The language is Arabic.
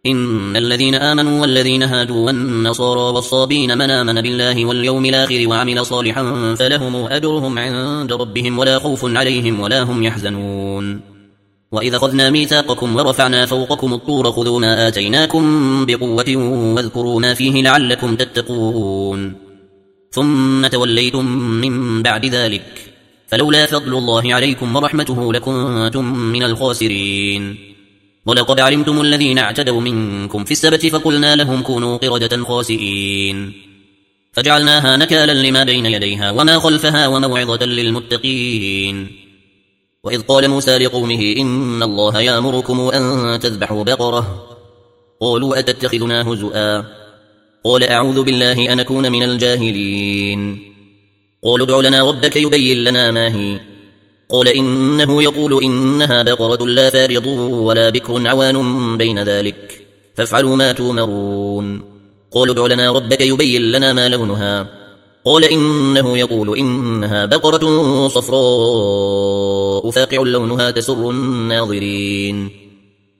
إن الذين آمنوا والذين هادوا والنصارى والصابين من آمن بالله واليوم الآخر وعمل صالحا فلهم أجرهم عند ربهم ولا خوف عليهم ولا هم يحزنون. وإذا أخذنا ميثاقكم ورفعنا فوقكم الطور خذوا ما آتيناكم بقوة واذكروا ما فيه لعلكم تتقون ثم توليتم من بعد ذلك فلولا فضل الله عليكم ورحمته لكنتم من الخاسرين. ولقد علمتم الذين اعتدوا منكم في السبت فقلنا لهم كونوا قردة خاسئين فجعلناها نكالا لما بين يديها وما خلفها وموعظة للمتقين. وإذ قال موسى لقومه إن الله يأمركم أن تذبحوا بقرة قالوا أتتخذنا هزؤا قال أعوذ بالله أن أكون من الجاهلين. قالوا ادع لنا ربك يبين لنا ما هي قال إنه يقول إنها بقرة لا فارض ولا بكر عوان بين ذلك فافعلوا ما تؤمرون. قالوا ادع لنا ربك يبين لنا ما لونها قال إنه يقول إنها بقرة صفراء فاقع لونها تسر الناظرين.